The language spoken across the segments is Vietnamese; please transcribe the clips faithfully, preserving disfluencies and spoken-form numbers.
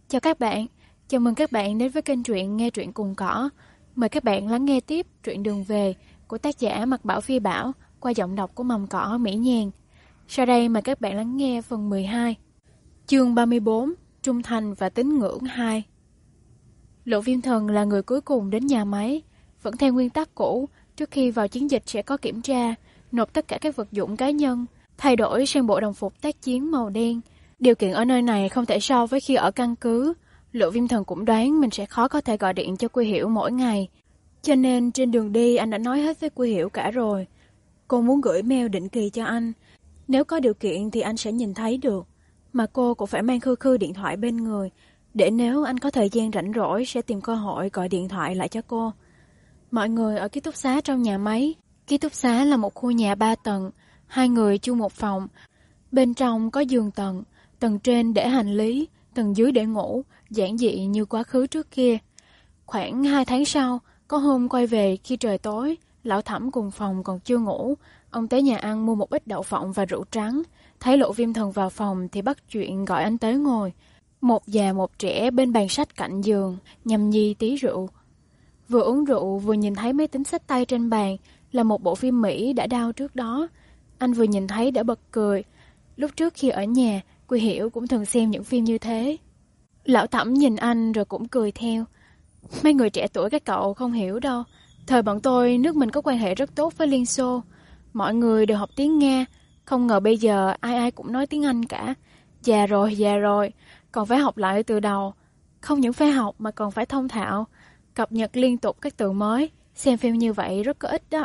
Chào các bạn, chào mừng các bạn đến với kênh truyện Nghe Truyện Cùng Cỏ. Mời các bạn lắng nghe tiếp truyện Đường Về của tác giả Mạc Bảo Phi Bảo qua giọng đọc của Mầm Cỏ Mỹ Nhàn. Sau đây mời các bạn lắng nghe phần mười hai, chương ba mươi bốn, Trung Thành và Tín Ngưỡng hai. Lộ Viêm Thần là người cuối cùng đến nhà máy, vẫn theo nguyên tắc cũ, trước khi vào chiến dịch sẽ có kiểm tra, nộp tất cả các vật dụng cá nhân, thay đổi sang bộ đồng phục tác chiến màu đen. Điều kiện ở nơi này không thể so với khi ở căn cứ. Lộ Viêm Thần cũng đoán mình sẽ khó có thể gọi điện cho Quy Hiểu mỗi ngày. Cho nên trên đường đi anh đã nói hết với Quy Hiểu cả rồi. Cô muốn gửi mail định kỳ cho anh. Nếu có điều kiện thì anh sẽ nhìn thấy được. Mà cô cũng phải mang khư khư điện thoại bên người, để nếu anh có thời gian rảnh rỗi sẽ tìm cơ hội gọi điện thoại lại cho cô. Mọi người ở ký túc xá trong nhà máy. Ký túc xá là một khu nhà ba tầng, hai người chung một phòng. Bên trong có giường tầng, tầng trên để hành lý, tầng dưới để ngủ, giản dị như quá khứ trước kia. Khoảng hai tháng sau, có hôm quay về khi trời tối, Lão Thẩm cùng phòng còn chưa ngủ. Ông tới nhà ăn mua một ít đậu phộng và rượu trắng. Thấy Lộ Viêm Thần vào phòng thì bắt chuyện gọi anh tới ngồi. Một già một trẻ bên bàn sách cạnh giường, nhâm nhi tí rượu. Vừa uống rượu vừa nhìn thấy máy tính xách tay trên bàn, là một bộ phim Mỹ đã đao trước đó. Anh vừa nhìn thấy đã bật cười. Lúc trước khi ở nhà, Quy Hiểu cũng thường xem những phim như thế. Lão Thẩm nhìn anh rồi cũng cười theo. Mấy người trẻ tuổi các cậu không hiểu đâu. Thời bọn tôi, nước mình có quan hệ rất tốt với Liên Xô. Mọi người đều học tiếng Nga. Không ngờ bây giờ ai ai cũng nói tiếng Anh cả. Già rồi, già rồi. Còn phải học lại từ đầu. Không những phải học mà còn phải thông thạo. Cập nhật liên tục các từ mới. Xem phim như vậy rất có ích đó.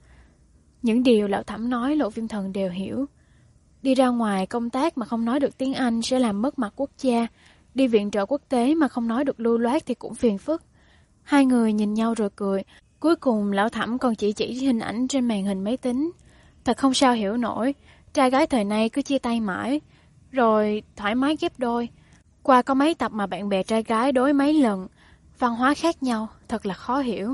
Những điều Lão Thẩm nói Lộ Viêm Thần đều hiểu. Đi ra ngoài công tác mà không nói được tiếng Anh sẽ làm mất mặt quốc gia. Đi viện trợ quốc tế mà không nói được lưu loát thì cũng phiền phức. Hai người nhìn nhau rồi cười. Cuối cùng Lão Thẩm còn chỉ chỉ hình ảnh trên màn hình máy tính. Thật không sao hiểu nổi. Trai gái thời nay cứ chia tay mãi. Rồi thoải mái ghép đôi. Qua có mấy tập mà bạn bè trai gái đối mấy lần. Văn hóa khác nhau, thật là khó hiểu.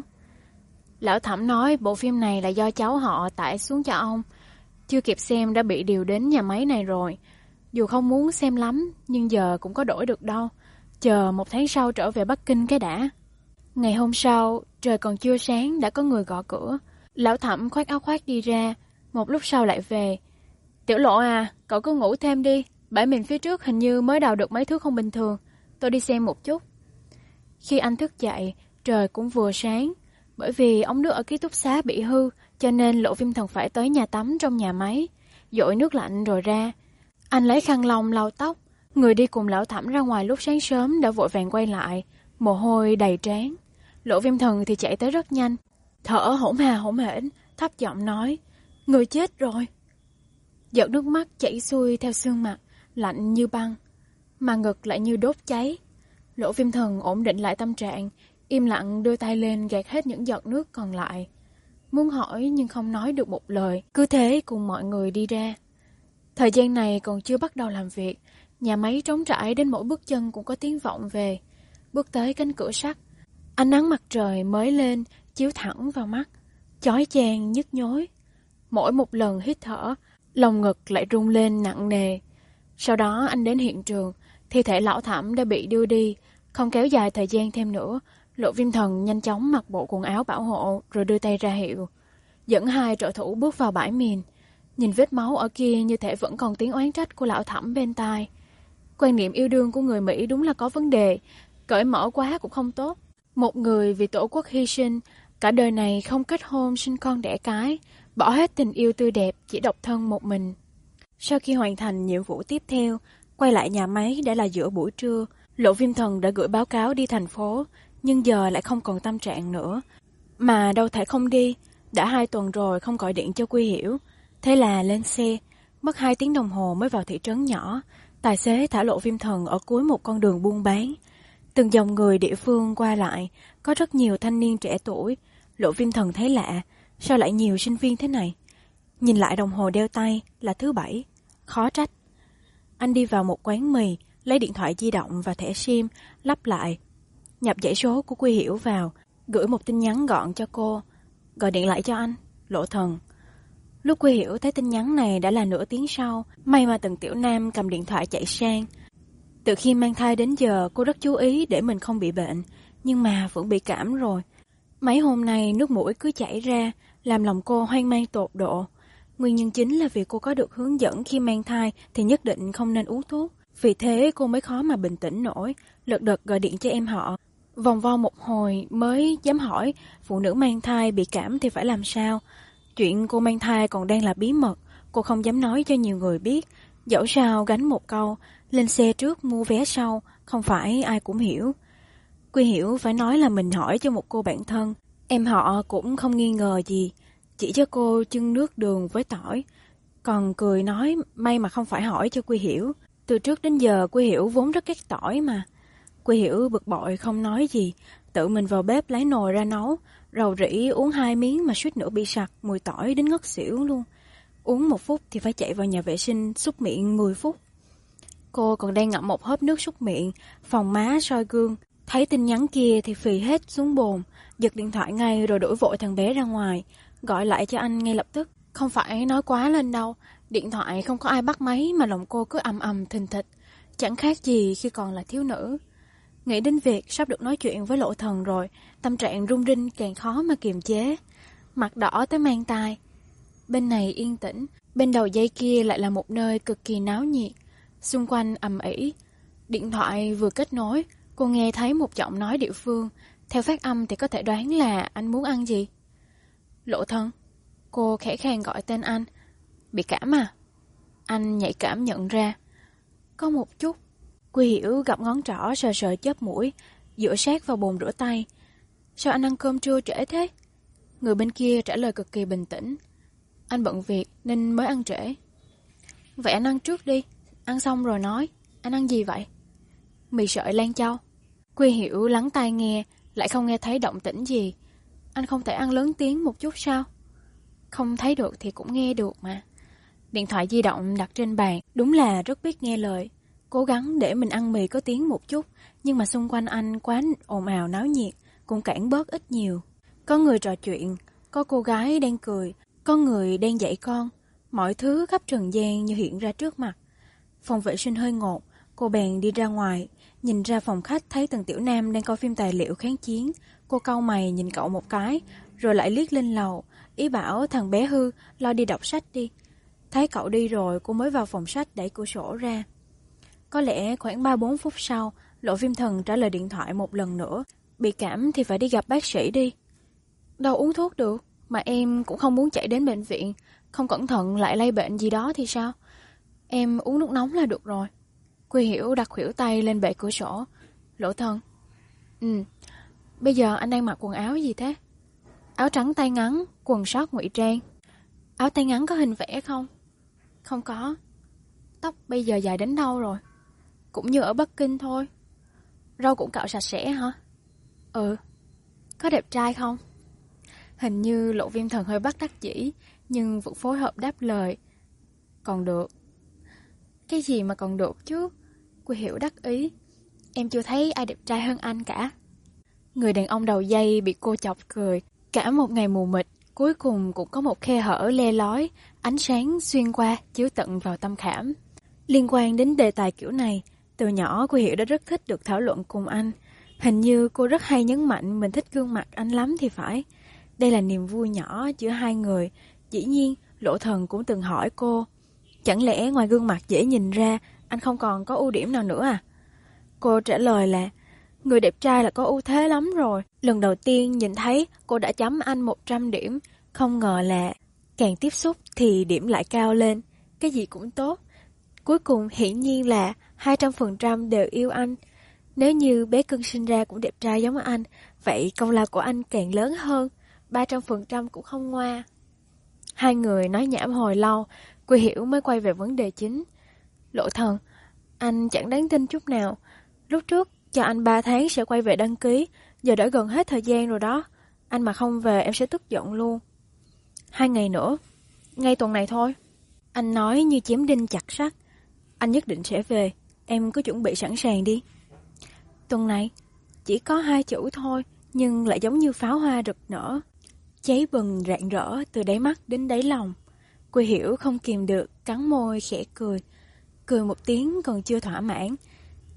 Lão Thẩm nói bộ phim này là do cháu họ tải xuống cho ông. Chưa kịp xem đã bị điều đến nhà máy này rồi. Dù không muốn xem lắm, nhưng giờ cũng có đổi được đâu. Chờ một tháng sau trở về Bắc Kinh cái đã. Ngày hôm sau, trời còn chưa sáng đã có người gõ cửa. Lão Thẩm khoác áo khoác đi ra, một lúc sau lại về. Tiểu Lộ à, cậu cứ ngủ thêm đi. Bãi mình phía trước hình như mới đào được mấy thứ không bình thường. Tôi đi xem một chút. Khi anh thức dậy, trời cũng vừa sáng. Bởi vì ống nước ở ký túc xá bị hư, cho nên Lộ Viêm Thần phải tới nhà tắm trong nhà máy, dội nước lạnh rồi ra. Anh lấy khăn lông lau tóc. Người đi cùng Lão Thẩm ra ngoài lúc sáng sớm đã vội vàng quay lại, mồ hôi đầy trán. Lộ Viêm Thần thì chạy tới rất nhanh, thở hổn hà hổn hển, thấp giọng nói: Người chết rồi. Giọt nước mắt chảy xuôi theo xương mặt, lạnh như băng, mà ngực lại như đốt cháy. Lộ Viêm Thần ổn định lại tâm trạng, im lặng đưa tay lên gạt hết những giọt nước còn lại. Muốn hỏi nhưng không nói được một lời, cứ thế cùng mọi người đi ra. Thời gian này còn chưa bắt đầu làm việc, nhà máy trống trải đến mỗi bước chân cũng có tiếng vọng về. Bước tới cánh cửa sắt, ánh nắng mặt trời mới lên chiếu thẳng vào mắt, chói chang nhức nhối. Mỗi một lần hít thở, lòng ngực lại rung lên nặng nề. Sau đó anh đến hiện trường, thi thể Lão Thẩm đã bị đưa đi. Không kéo dài thời gian thêm nữa, Lộ Viêm Thần nhanh chóng mặc bộ quần áo bảo hộ rồi đưa tay ra hiệu, dẫn hai trợ thủ bước vào bãi mìn. Nhìn vết máu ở kia như thể vẫn còn tiếng oán trách của Lão Thẩm bên tai. Quan niệm yêu đương của người Mỹ đúng là có vấn đề, cởi mở quá cũng không tốt. Một người vì tổ quốc hy sinh, cả đời này không kết hôn sinh con đẻ cái, bỏ hết tình yêu tươi đẹp chỉ độc thân một mình. Sau khi hoàn thành nhiệm vụ tiếp theo, quay lại nhà máy đã là giữa buổi trưa. Lộ Viêm Thần đã gửi báo cáo đi thành phố, nhưng giờ lại không còn tâm trạng nữa. Mà đâu thể không đi, đã hai tuần rồi không gọi điện cho Quy Hiểu. Thế là lên xe, mất hai tiếng đồng hồ mới vào thị trấn nhỏ. Tài xế thả Lộ Viêm Thần ở cuối một con đường buôn bán. Từng dòng người địa phương qua lại, có rất nhiều thanh niên trẻ tuổi. Lộ Viêm Thần thấy lạ, sao lại nhiều sinh viên thế này? Nhìn lại đồng hồ đeo tay là thứ bảy, khó trách. Anh đi vào một quán mì, lấy điện thoại di động và thẻ sim, lắp lại. Nhập dãy số của Quy Hiểu vào, gửi một tin nhắn gọn cho cô. Gọi điện lại cho anh, Lộ Thần. Lúc Quy Hiểu thấy tin nhắn này đã là nửa tiếng sau, may mà Tần Tiểu Nam cầm điện thoại chạy sang. Từ khi mang thai đến giờ cô rất chú ý để mình không bị bệnh, nhưng mà vẫn bị cảm rồi. Mấy hôm nay nước mũi cứ chảy ra, làm lòng cô hoang mang tột độ. Nguyên nhân chính là vì cô có được hướng dẫn khi mang thai thì nhất định không nên uống thuốc. Vì thế cô mới khó mà bình tĩnh nổi, lật đật gọi điện cho em họ. Vòng vo một hồi mới dám hỏi phụ nữ mang thai bị cảm thì phải làm sao. Chuyện cô mang thai còn đang là bí mật, cô không dám nói cho nhiều người biết. Dẫu sao gánh một câu, lên xe trước mua vé sau, không phải ai cũng hiểu. Quy hiểu phải nói là mình hỏi cho một cô bạn thân. Em họ cũng không nghi ngờ gì, chỉ cho cô chưng nước đường với tỏi. Còn cười nói may mà không phải hỏi cho Quy hiểu. Từ trước đến giờ Quy hiểu vốn rất ghét tỏi mà. Quy hiểu bực bội không nói gì, tự mình vào bếp lấy nồi ra nấu, rầu rĩ uống hai miếng mà suýt nữa bị sặc mùi tỏi đến ngất xỉu luôn. Uống một phút thì phải chạy vào nhà vệ sinh súc miệng mười phút. Cô còn đang ngậm một hớp nước súc miệng, phòng má soi gương. Thấy tin nhắn kia thì phì hết xuống bồn, giật điện thoại ngay rồi đuổi vội thằng bé ra ngoài, gọi lại cho anh ngay lập tức. Không phải nói quá lên đâu, điện thoại không có ai bắt máy mà lòng cô cứ ầm ầm thình thịch, chẳng khác gì khi còn là thiếu nữ. Nghĩ đến việc sắp được nói chuyện với Lộ Thần rồi, tâm trạng rung rinh càng khó mà kiềm chế. Mặt đỏ tới mang tai. Bên này yên tĩnh, bên đầu dây kia lại là một nơi cực kỳ náo nhiệt, xung quanh ầm ĩ. Điện thoại vừa kết nối, cô nghe thấy một giọng nói địa phương, theo phát âm thì có thể đoán là anh muốn ăn gì. Lộ Thần. Cô khẽ khàng gọi tên anh. Bị cảm à? Anh nhạy cảm nhận ra. Có một chút. Quy hiểu gặp ngón trỏ sờ sờ chớp mũi, dựa sát vào bồn rửa tay. Sao anh ăn cơm trưa trễ thế? Người bên kia trả lời cực kỳ bình tĩnh. Anh bận việc nên mới ăn trễ. Vậy anh ăn trước đi, ăn xong rồi nói. Anh ăn gì vậy? Mì sợi Lan Châu. Quy hiểu lắng tai nghe, lại không nghe thấy động tĩnh gì. Anh không thể ăn lớn tiếng một chút sao? Không thấy được thì cũng nghe được mà. Điện thoại di động đặt trên bàn, đúng là rất biết nghe lời. Cố gắng để mình ăn mì có tiếng một chút, nhưng mà xung quanh anh quá ồn ào náo nhiệt, cũng cản bớt ít nhiều. Có người trò chuyện, có cô gái đang cười, có người đang dạy con. Mọi thứ khắp trần gian như hiện ra trước mặt. Phòng vệ sinh hơi ngột, cô bèn đi ra ngoài, nhìn ra phòng khách thấy Tần Tiểu Nam đang coi phim tài liệu kháng chiến. Cô cau mày nhìn cậu một cái, rồi lại liếc lên lầu, ý bảo thằng bé hư lo đi đọc sách đi. Thấy cậu đi rồi, cô mới vào phòng sách đẩy cửa sổ ra. Có lẽ khoảng ba bốn phút sau, Lộ Viêm Thần trả lời điện thoại một lần nữa. Bị cảm thì phải đi gặp bác sĩ đi. Đâu uống thuốc được, mà em cũng không muốn chạy đến bệnh viện, không cẩn thận lại lây bệnh gì đó thì sao? Em uống nước nóng là được rồi. Quy hiểu đặt khuỷu tay lên bệ cửa sổ. Lộ Thần. Ừ, bây giờ anh đang mặc quần áo gì thế? Áo trắng tay ngắn, quần sót ngụy trang. Áo tay ngắn có hình vẽ không? Không có. Tóc bây giờ dài đến đâu rồi? Cũng như ở Bắc Kinh thôi. Râu cũng cạo sạch sẽ hả? Ừ. Có đẹp trai không? Hình như Lộ Viêm Thần hơi bất đắc dĩ, nhưng vẫn phối hợp đáp lời. Còn được. Cái gì mà còn được chứ? Quy hiểu đắc ý. Em chưa thấy ai đẹp trai hơn anh cả. Người đàn ông đầu dây bị cô chọc cười. Cả một ngày mù mịt, cuối cùng cũng có một khe hở le lói, ánh sáng xuyên qua chiếu tận vào tâm khảm. Liên quan đến đề tài kiểu này, từ nhỏ Quy hiểu đã rất thích được thảo luận cùng anh. Hình như cô rất hay nhấn mạnh mình thích gương mặt anh lắm thì phải. Đây là niềm vui nhỏ giữa hai người. Dĩ nhiên, Lộ Thần cũng từng hỏi cô, chẳng lẽ ngoài gương mặt dễ nhìn ra, anh không còn có ưu điểm nào nữa à? Cô trả lời là, người đẹp trai là có ưu thế lắm rồi. Lần đầu tiên nhìn thấy, cô đã chấm anh một trăm điểm. Không ngờ là càng tiếp xúc thì điểm lại cao lên. Cái gì cũng tốt. Cuối cùng hiển nhiên là hai trăm phần trăm đều yêu anh. Nếu như bé cưng sinh ra cũng đẹp trai giống anh, vậy công lao của anh càng lớn hơn. ba trăm phần trăm cũng không ngoa. Hai người nói nhảm hồi lâu, Quy hiểu mới quay về vấn đề chính. Lộ Thần, anh chẳng đáng tin chút nào. Lúc trước cho anh ba tháng sẽ quay về đăng ký, giờ đã gần hết thời gian rồi đó. Anh mà không về em sẽ tức giận luôn. Hai ngày nữa, ngay tuần này thôi. Anh nói như chém đinh chặt sắt. Anh nhất định sẽ về, em cứ chuẩn bị sẵn sàng đi. Tuần này, chỉ có hai chữ thôi, nhưng lại giống như pháo hoa rực nở, cháy bừng rạng rỡ từ đáy mắt đến đáy lòng. Quy hiểu không kìm được, cắn môi khẽ cười. Cười một tiếng còn chưa thỏa mãn.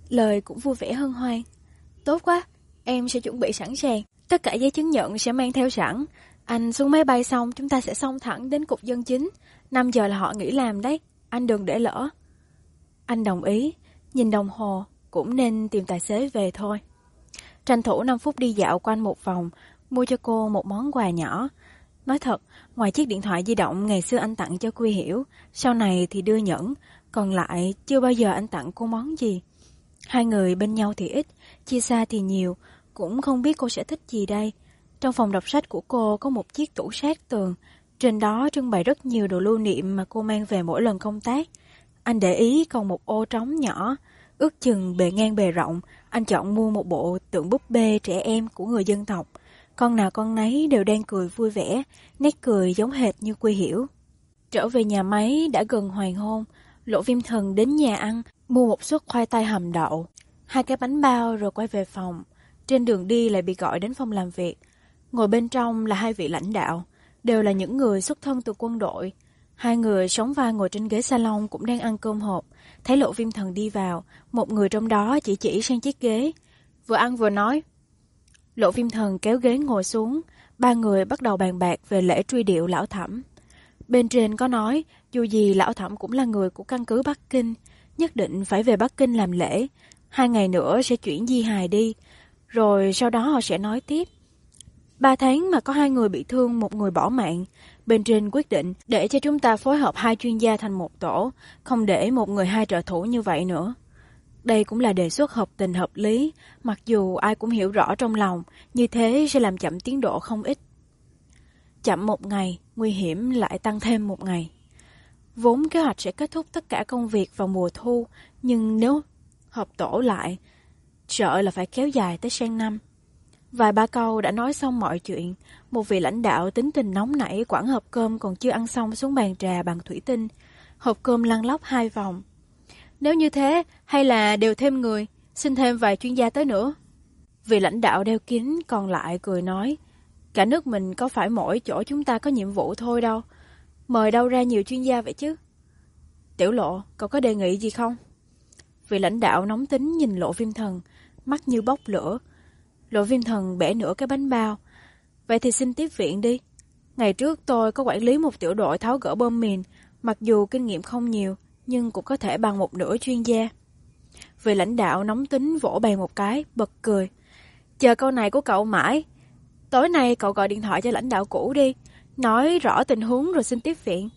lời cũng vui vẻ hân hoan. Tốt quá, em sẽ chuẩn bị sẵn sàng. Tất cả giấy chứng nhận sẽ mang theo sẵn. Anh xuống máy bay xong chúng ta sẽ xông thẳng đến cục dân chính. năm giờ là họ nghỉ làm đấy, anh đừng để lỡ. Anh đồng ý, nhìn đồng hồ, cũng nên tìm tài xế về thôi. Tranh thủ năm phút đi dạo quanh một vòng, mua cho cô một món quà nhỏ. Nói thật, ngoài chiếc điện thoại di động ngày xưa anh tặng cho Quy Hiểu, sau này thì đưa nhẫn, còn lại chưa bao giờ anh tặng cô món gì. Hai người bên nhau thì ít, chia xa thì nhiều, cũng không biết cô sẽ thích gì đây. Trong phòng đọc sách của cô có một chiếc tủ sát tường, trên đó trưng bày rất nhiều đồ lưu niệm mà cô mang về mỗi lần công tác. Anh để ý còn một ô trống nhỏ, ước chừng bề ngang bề rộng, anh chọn mua một bộ tượng búp bê trẻ em của người dân tộc. Con nào con nấy đều đang cười vui vẻ, nét cười giống hệt như Quy Hiểu. Trở về nhà máy đã gần hoàng hôn, Lộ Viêm Thần đến nhà ăn, mua một suất khoai tây hầm đậu, hai cái bánh bao rồi quay về phòng. Trên đường đi lại bị gọi đến phòng làm việc. Ngồi bên trong là hai vị lãnh đạo, đều là những người xuất thân từ quân đội. Hai người sóng vai ngồi trên ghế salon cũng đang ăn cơm hộp. Thấy Lộ Viêm Thần đi vào, một người trong đó chỉ chỉ sang chiếc ghế, vừa ăn vừa nói. Lộ Viêm Thần kéo ghế ngồi xuống, ba người bắt đầu bàn bạc về lễ truy điệu lão Thẩm. Bên trên có nói, dù gì lão Thẩm cũng là người của căn cứ Bắc Kinh, nhất định phải về Bắc Kinh làm lễ, hai ngày nữa sẽ chuyển di hài đi, rồi sau đó họ sẽ nói tiếp. Ba tháng mà có hai người bị thương, một người bỏ mạng. Bên trên quyết định để cho chúng ta phối hợp hai chuyên gia thành một tổ, không để một người hai trợ thủ như vậy nữa. Đây cũng là đề xuất hợp tình hợp lý, mặc dù ai cũng hiểu rõ trong lòng, như thế sẽ làm chậm tiến độ không ít. Chậm một ngày, nguy hiểm lại tăng thêm một ngày. Vốn kế hoạch sẽ kết thúc tất cả công việc vào mùa thu, nhưng nếu họp tổ lại, sợ là phải kéo dài tới sang năm. Vài ba câu đã nói xong mọi chuyện, một vị lãnh đạo tính tình nóng nảy quẳng hộp cơm còn chưa ăn xong xuống bàn trà bằng thủy tinh. Hộp cơm lăn lóc hai vòng. Nếu như thế, hay là đều thêm người, xin thêm vài chuyên gia tới nữa. Vị lãnh đạo đeo kính còn lại cười nói, cả nước mình có phải mỗi chỗ chúng ta có nhiệm vụ thôi đâu, mời đâu ra nhiều chuyên gia vậy chứ. Tiểu Lộ, cậu có đề nghị gì không? Vị lãnh đạo nóng tính nhìn Lộ Viêm Thần, mắt như bốc lửa. Lộ Viêm Thần bẻ nửa cái bánh bao. Vậy thì xin tiếp viện đi. Ngày trước tôi có quản lý một tiểu đội tháo gỡ bom mìn, mặc dù kinh nghiệm không nhiều, nhưng cũng có thể bằng một nửa chuyên gia. Vị lãnh đạo nóng tính vỗ bàn một cái, bật cười. Chờ câu này của cậu mãi. Tối nay cậu gọi điện thoại cho lãnh đạo cũ đi, nói rõ tình huống rồi xin tiếp viện.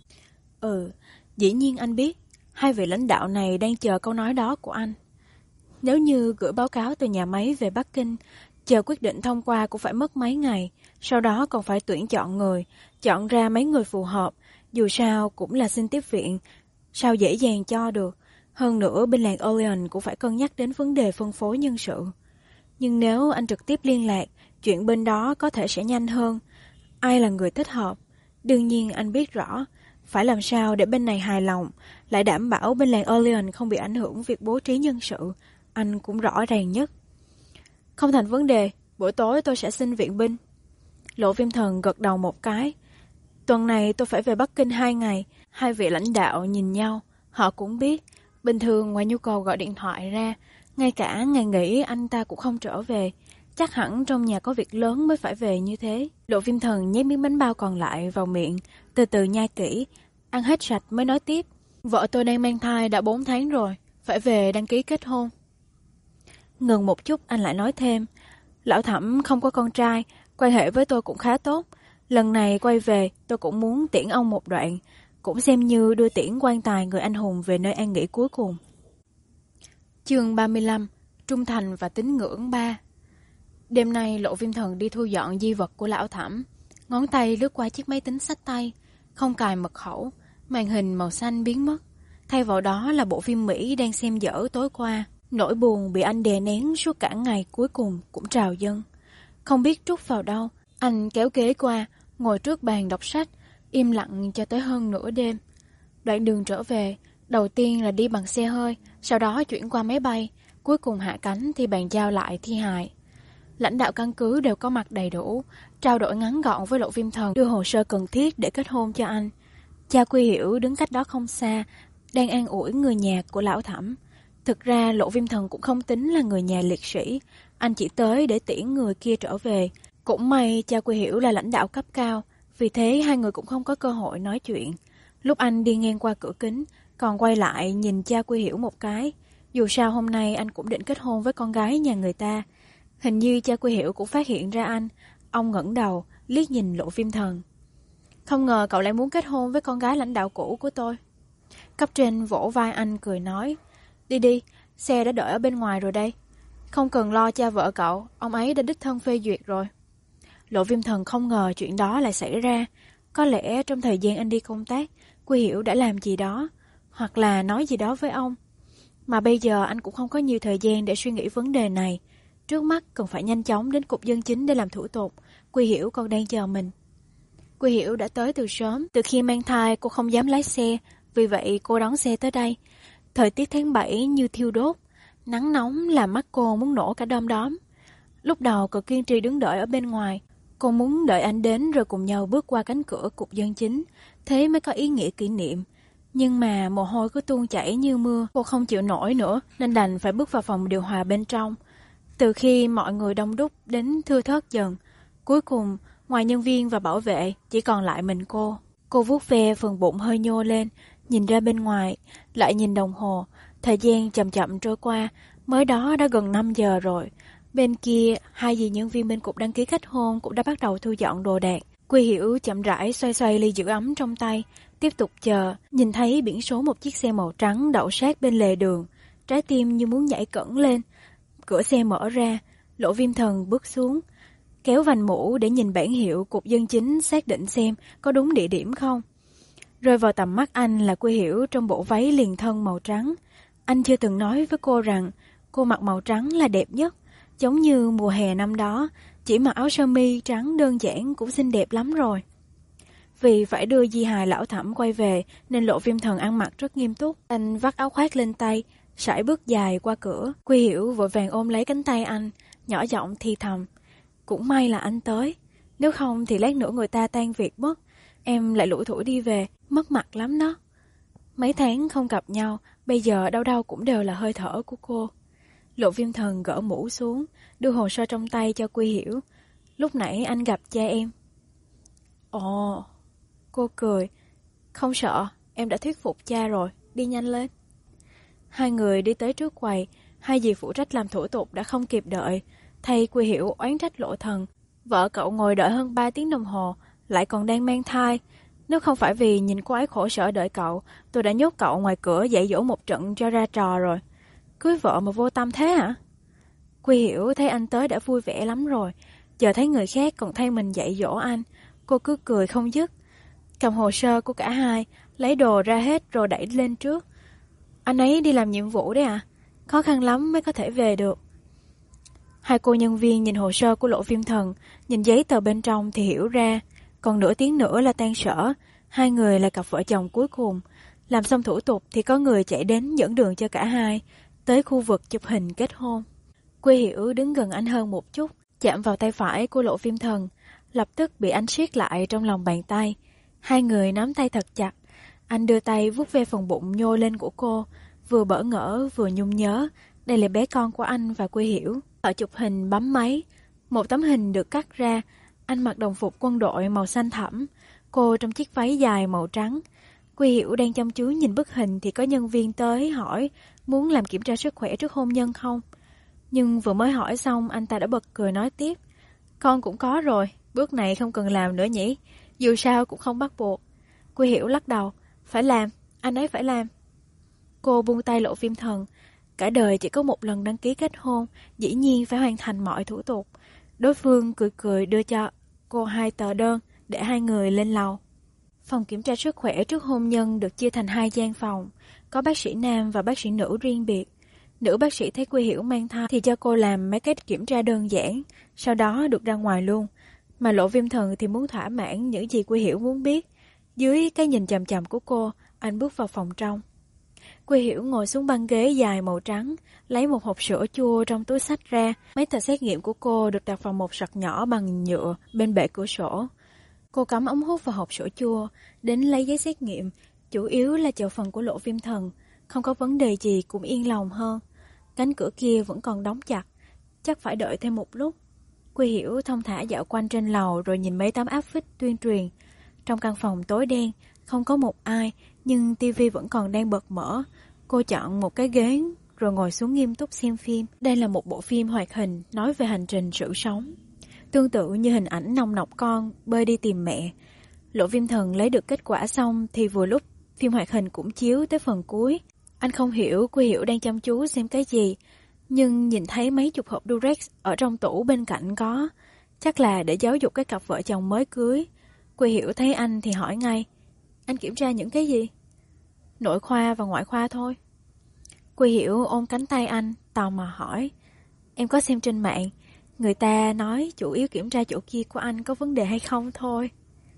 Ừ, dĩ nhiên anh biết. Hai vị lãnh đạo này đang chờ câu nói đó của anh. Nếu như gửi báo cáo từ nhà máy về Bắc Kinh, chờ quyết định thông qua cũng phải mất mấy ngày, sau đó còn phải tuyển chọn người, chọn ra mấy người phù hợp, dù sao cũng là xin tiếp viện, sao dễ dàng cho được. Hơn nữa bên làng Orleans cũng phải cân nhắc đến vấn đề phân phối nhân sự. Nhưng nếu anh trực tiếp liên lạc, chuyện bên đó có thể sẽ nhanh hơn. Ai là người thích hợp? Đương nhiên anh biết rõ, phải làm sao để bên này hài lòng, lại đảm bảo bên làng Orleans không bị ảnh hưởng việc bố trí nhân sự, anh cũng rõ ràng nhất. Không thành vấn đề, buổi tối tôi sẽ xin viện binh. Lộ Viêm Thần gật đầu một cái. Tuần này tôi phải về Bắc Kinh hai ngày. Hai vị lãnh đạo nhìn nhau, họ cũng biết, bình thường ngoài nhu cầu gọi điện thoại ra, ngay cả ngày nghỉ anh ta cũng không trở về. Chắc hẳn trong nhà có việc lớn mới phải về như thế. Lộ Viêm Thần nhét miếng bánh bao còn lại vào miệng, từ từ nhai kỹ, ăn hết sạch mới nói tiếp. Vợ tôi đang mang thai đã bốn tháng rồi, phải về đăng ký kết hôn. Ngừng một chút anh lại nói thêm, lão Thẩm không có con trai, quan hệ với tôi cũng khá tốt. Lần này quay về tôi cũng muốn tiễn ông một đoạn, cũng xem như đưa tiễn quan tài người anh hùng về nơi an nghỉ cuối cùng. Chương ba mươi lăm, Trung thành và tín ngưỡng ba. Đêm nay Lộ Viêm Thần đi thu dọn di vật của lão Thẩm, ngón tay lướt qua chiếc máy tính xách tay, không cài mật khẩu, màn hình màu xanh biến mất, thay vào đó là bộ phim Mỹ đang xem dở tối qua. Nỗi buồn bị anh đè nén suốt cả ngày cuối cùng cũng trào dâng. Không biết trút vào đâu, anh kéo ghế qua, ngồi trước bàn đọc sách, im lặng cho tới hơn nửa đêm. Đoạn đường trở về, đầu tiên là đi bằng xe hơi, sau đó chuyển qua máy bay, cuối cùng hạ cánh thì bàn giao lại thi hài. Lãnh đạo căn cứ đều có mặt đầy đủ, trao đổi ngắn gọn với Lộ Viêm Thần, đưa hồ sơ cần thiết để kết hôn cho anh. Cha Quy Hiểu đứng cách đó không xa, đang an ủi người nhà của lão Thẩm. Thực ra Lộ Viêm Thần cũng không tính là người nhà liệt sĩ, anh chỉ tới để tiễn người kia trở về. Cũng may cha Quy Hiểu là lãnh đạo cấp cao, vì thế hai người cũng không có cơ hội nói chuyện. Lúc anh đi ngang qua cửa kính, còn quay lại nhìn cha Quy Hiểu một cái. Dù sao hôm nay anh cũng định kết hôn với con gái nhà người ta. Hình như cha Quy Hiểu cũng phát hiện ra anh. Ông ngẩng đầu, liếc nhìn Lộ Viêm Thần. Không ngờ cậu lại muốn kết hôn với con gái lãnh đạo cũ của tôi. Cấp trên vỗ vai anh cười nói, đi đi, xe đã đợi ở bên ngoài rồi đây. Không cần lo cha vợ cậu, ông ấy đã đích thân phê duyệt rồi. Lộ Viêm Thần không ngờ chuyện đó lại xảy ra. Có lẽ trong thời gian anh đi công tác, Quy Hiểu đã làm gì đó, hoặc là nói gì đó với ông. Mà bây giờ anh cũng không có nhiều thời gian để suy nghĩ vấn đề này. Trước mắt cần phải nhanh chóng đến cục dân chính để làm thủ tục. Quy Hiểu còn đang chờ mình. Quy Hiểu đã tới từ sớm, từ khi mang thai cô không dám lái xe, vì vậy cô đón xe tới đây. Thời tiết tháng bảy như thiêu đốt, nắng nóng làm mắt cô muốn nổ cả đom đóm. Lúc đầu cậu kiên trì đứng đợi ở bên ngoài, cô muốn đợi anh đến rồi cùng nhau bước qua cánh cửa cục dân chính, thế mới có ý nghĩa kỷ niệm. Nhưng mà mồ hôi cứ tuôn chảy như mưa, cô không chịu nổi nữa nên đành phải bước vào phòng điều hòa bên trong. Từ khi mọi người đông đúc đến thưa thớt dần, cuối cùng ngoài nhân viên và bảo vệ chỉ còn lại mình cô. Cô vuốt ve phần bụng hơi nhô lên, nhìn ra bên ngoài, lại nhìn đồng hồ. Thời gian chậm chậm trôi qua, mới đó đã gần năm giờ rồi. Bên kia, hai dì nhân viên bên cục đăng ký kết hôn cũng đã bắt đầu thu dọn đồ đạc. Quy Hiểu chậm rãi xoay xoay ly giữ ấm trong tay, tiếp tục chờ, nhìn thấy biển số một chiếc xe màu trắng đậu sát bên lề đường. Trái tim như muốn nhảy cẫng lên. Cửa xe mở ra, Lộ Viêm Thần bước xuống, kéo vành mũ để nhìn bảng hiệu cục dân chính xác định xem có đúng địa điểm không. Rơi vào tầm mắt anh là Quy Hiểu trong bộ váy liền thân màu trắng. Anh chưa từng nói với cô rằng cô mặc màu trắng là đẹp nhất, giống như mùa hè năm đó, chỉ mặc áo sơ mi trắng đơn giản cũng xinh đẹp lắm rồi. Vì phải đưa Di hài lão thẩm quay về nên Lộ Viêm Thần ăn mặc rất nghiêm túc. Anh vắt áo khoác lên tay, sải bước dài qua cửa. Quy Hiểu vội vàng ôm lấy cánh tay anh, nhỏ giọng thì thầm, cũng may là anh tới, nếu không thì lát nữa người ta tan việc mất, em lại lủi thủi đi về, mất mặt lắm đó. Mấy tháng không gặp nhau, bây giờ đâu đâu cũng đều là hơi thở của cô. Lộ Viêm Thần gỡ mũ xuống, đưa hồ sơ trong tay cho Quy Hiểu. Lúc nãy anh gặp cha em. Ồ, cô cười. Không sợ, em đã thuyết phục cha rồi, đi nhanh lên. Hai người đi tới trước quầy, hai dì phụ trách làm thủ tục đã không kịp đợi. Thay Quy Hiểu oán trách Lộ Thần. Vợ cậu ngồi đợi hơn ba tiếng đồng hồ, lại còn đang mang thai. Nếu không phải vì nhìn cô ấy khổ sở đợi cậu, tôi đã nhốt cậu ngoài cửa dạy dỗ một trận cho ra trò rồi. Cưới vợ mà vô tâm thế hả? Quy Hiểu thấy anh tới đã vui vẻ lắm rồi, giờ thấy người khác còn thay mình dạy dỗ anh, cô cứ cười không dứt. Cầm hồ sơ của cả hai, lấy đồ ra hết rồi đẩy lên trước. Anh ấy đi làm nhiệm vụ đấy à? Khó khăn lắm mới có thể về được. Hai cô nhân viên nhìn hồ sơ của Lộ Viêm Thần, nhìn giấy tờ bên trong thì hiểu ra. Còn nửa tiếng nữa là tan sở, hai người là cặp vợ chồng cuối cùng. Làm xong thủ tục thì có người chạy đến dẫn đường cho cả hai, tới khu vực chụp hình kết hôn. Quy Hiểu đứng gần anh hơn một chút, chạm vào tay phải của Lộ Viêm Thần, lập tức bị anh siết lại trong lòng bàn tay. Hai người nắm tay thật chặt, anh đưa tay vuốt ve phần bụng nhô lên của cô, vừa bỡ ngỡ vừa nhung nhớ, đây là bé con của anh và Quy Hiểu. Ở chụp hình bấm máy, một tấm hình được cắt ra, anh mặc đồng phục quân đội màu xanh thẳm, cô trong chiếc váy dài màu trắng. Quy Hiểu đang chăm chú nhìn bức hình thì có nhân viên tới hỏi muốn làm kiểm tra sức khỏe trước hôn nhân không. Nhưng vừa mới hỏi xong anh ta đã bật cười nói tiếp, con cũng có rồi, bước này không cần làm nữa nhỉ, dù sao cũng không bắt buộc. Quy Hiểu lắc đầu, phải làm, anh ấy phải làm. Cô buông tay Lộ Viêm Thần, cả đời chỉ có một lần đăng ký kết hôn, dĩ nhiên phải hoàn thành mọi thủ tục. Đối phương cười cười đưa cho cô hai tờ đơn để hai người lên lầu. Phòng kiểm tra sức khỏe trước hôn nhân được chia thành hai gian phòng, có bác sĩ nam và bác sĩ nữ riêng biệt. Nữ bác sĩ thấy Quy Hiểu mang thai thì cho cô làm mấy cái kiểm tra đơn giản, sau đó được ra ngoài luôn. Mà Lộ Viêm Thần thì muốn thỏa mãn những gì Quy Hiểu muốn biết. Dưới cái nhìn chằm chằm của cô, anh bước vào phòng trong. Quy Hiểu ngồi xuống băng ghế dài màu trắng, lấy một hộp sữa chua trong túi xách ra. Mấy tờ xét nghiệm của cô được đặt vào một sọt nhỏ bằng nhựa bên bệ cửa sổ. Cô cắm ống hút vào hộp sữa chua, đến lấy giấy xét nghiệm, chủ yếu là chờ phần của Lộ Viêm Thần. Không có vấn đề gì cũng yên lòng hơn. Cánh cửa kia vẫn còn đóng chặt, chắc phải đợi thêm một lúc. Quy Hiểu thong thả dạo quanh trên lầu rồi nhìn mấy tấm áp phích tuyên truyền. Trong căn phòng tối đen, không có một ai, nhưng tivi vẫn còn đang bật mở. Cô chọn một cái ghế rồi ngồi xuống nghiêm túc xem phim. Đây là một bộ phim hoạt hình nói về hành trình sự sống. Tương tự như hình ảnh nòng nọc con bơi đi tìm mẹ. Lộ Viêm Thần lấy được kết quả xong thì vừa lúc phim hoạt hình cũng chiếu tới phần cuối. Anh không hiểu Quy Hiểu đang chăm chú xem cái gì, nhưng nhìn thấy mấy chục hộp Durex ở trong tủ bên cạnh có, chắc là để giáo dục cái cặp vợ chồng mới cưới. Quy Hiểu thấy anh thì hỏi ngay, anh kiểm tra những cái gì? Nội khoa và ngoại khoa thôi. Quy Hiểu ôm cánh tay anh, tò mò hỏi, em có xem trên mạng, người ta nói chủ yếu kiểm tra chỗ kia của anh có vấn đề hay không thôi.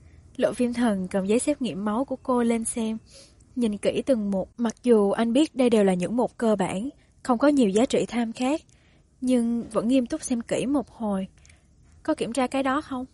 Lộ Viêm Thần cầm giấy xét nghiệm máu của cô lên xem, nhìn kỹ từng mục. Mặc dù anh biết đây đều là những mục cơ bản, không có nhiều giá trị tham khác, nhưng vẫn nghiêm túc xem kỹ một hồi. Có kiểm tra cái đó không?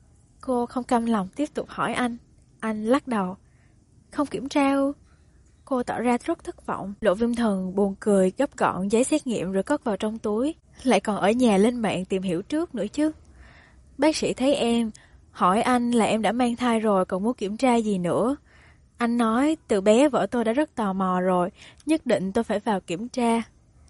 Cô không cam lòng tiếp tục hỏi anh. Anh lắc đầu. Không kiểm tra ư? Cô tỏ ra rất thất vọng. Lộ Viêm Thần buồn cười, gấp gọn giấy xét nghiệm rồi cất vào trong túi. Lại còn ở nhà lên mạng tìm hiểu trước nữa chứ. Bác sĩ thấy em, hỏi anh là em đã mang thai rồi còn muốn kiểm tra gì nữa. Anh nói từ bé vợ tôi đã rất tò mò rồi, nhất định tôi phải vào kiểm tra.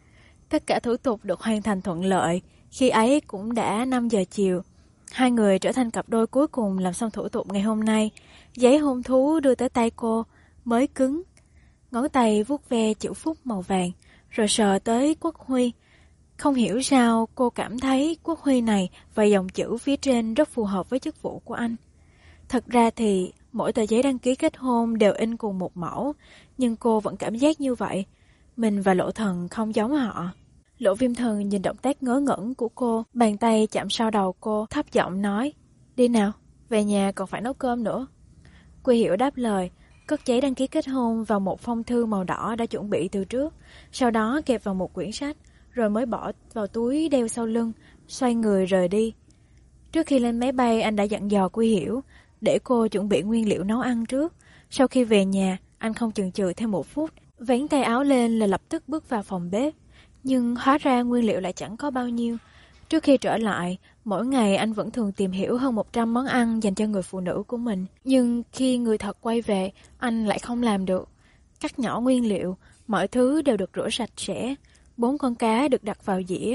Tất cả thủ tục được hoàn thành thuận lợi, khi ấy cũng đã năm giờ chiều. Hai người trở thành cặp đôi cuối cùng làm xong thủ tục ngày hôm nay. Giấy hôn thú đưa tới tay cô, mới cứng. Ngón tay vuốt ve chữ phúc màu vàng, rồi sờ tới quốc huy. Không hiểu sao cô cảm thấy quốc huy này và dòng chữ phía trên rất phù hợp với chức vụ của anh. Thật ra thì mỗi tờ giấy đăng ký kết hôn đều in cùng một mẫu, nhưng cô vẫn cảm giác như vậy. Mình và Lộ Thần không giống họ. Lộ Viêm Thần nhìn động tác ngớ ngẩn của cô, bàn tay chạm sau đầu cô, thấp giọng nói, đi nào, về nhà còn phải nấu cơm nữa. Quy Hiểu đáp lời, cất giấy đăng ký kết hôn vào một phong thư màu đỏ đã chuẩn bị từ trước, sau đó kẹp vào một quyển sách, rồi mới bỏ vào túi đeo sau lưng, xoay người rời đi. Trước khi lên máy bay anh đã dặn dò Quy Hiểu, để cô chuẩn bị nguyên liệu nấu ăn trước. Sau khi về nhà, anh không chần chừ thêm một phút, vén tay áo lên là lập tức bước vào phòng bếp. Nhưng hóa ra nguyên liệu lại chẳng có bao nhiêu. Trước khi trở lại, mỗi ngày anh vẫn thường tìm hiểu hơn một trăm món ăn dành cho người phụ nữ của mình. Nhưng khi người thật quay về, anh lại không làm được. Cắt nhỏ nguyên liệu, mọi thứ đều được rửa sạch sẽ. Bốn con cá được đặt vào dĩa,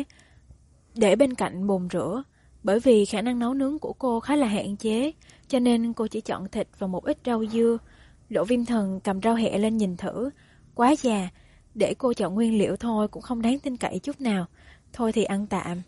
để bên cạnh bồn rửa. Bởi vì khả năng nấu nướng của cô khá là hạn chế, cho nên cô chỉ chọn thịt và một ít rau dưa. Lộ Viêm Thần cầm rau hẹ lên nhìn thử. Quá già, để cô chọn nguyên liệu thôi cũng không đáng tin cậy chút nào. Thôi thì ăn tạm.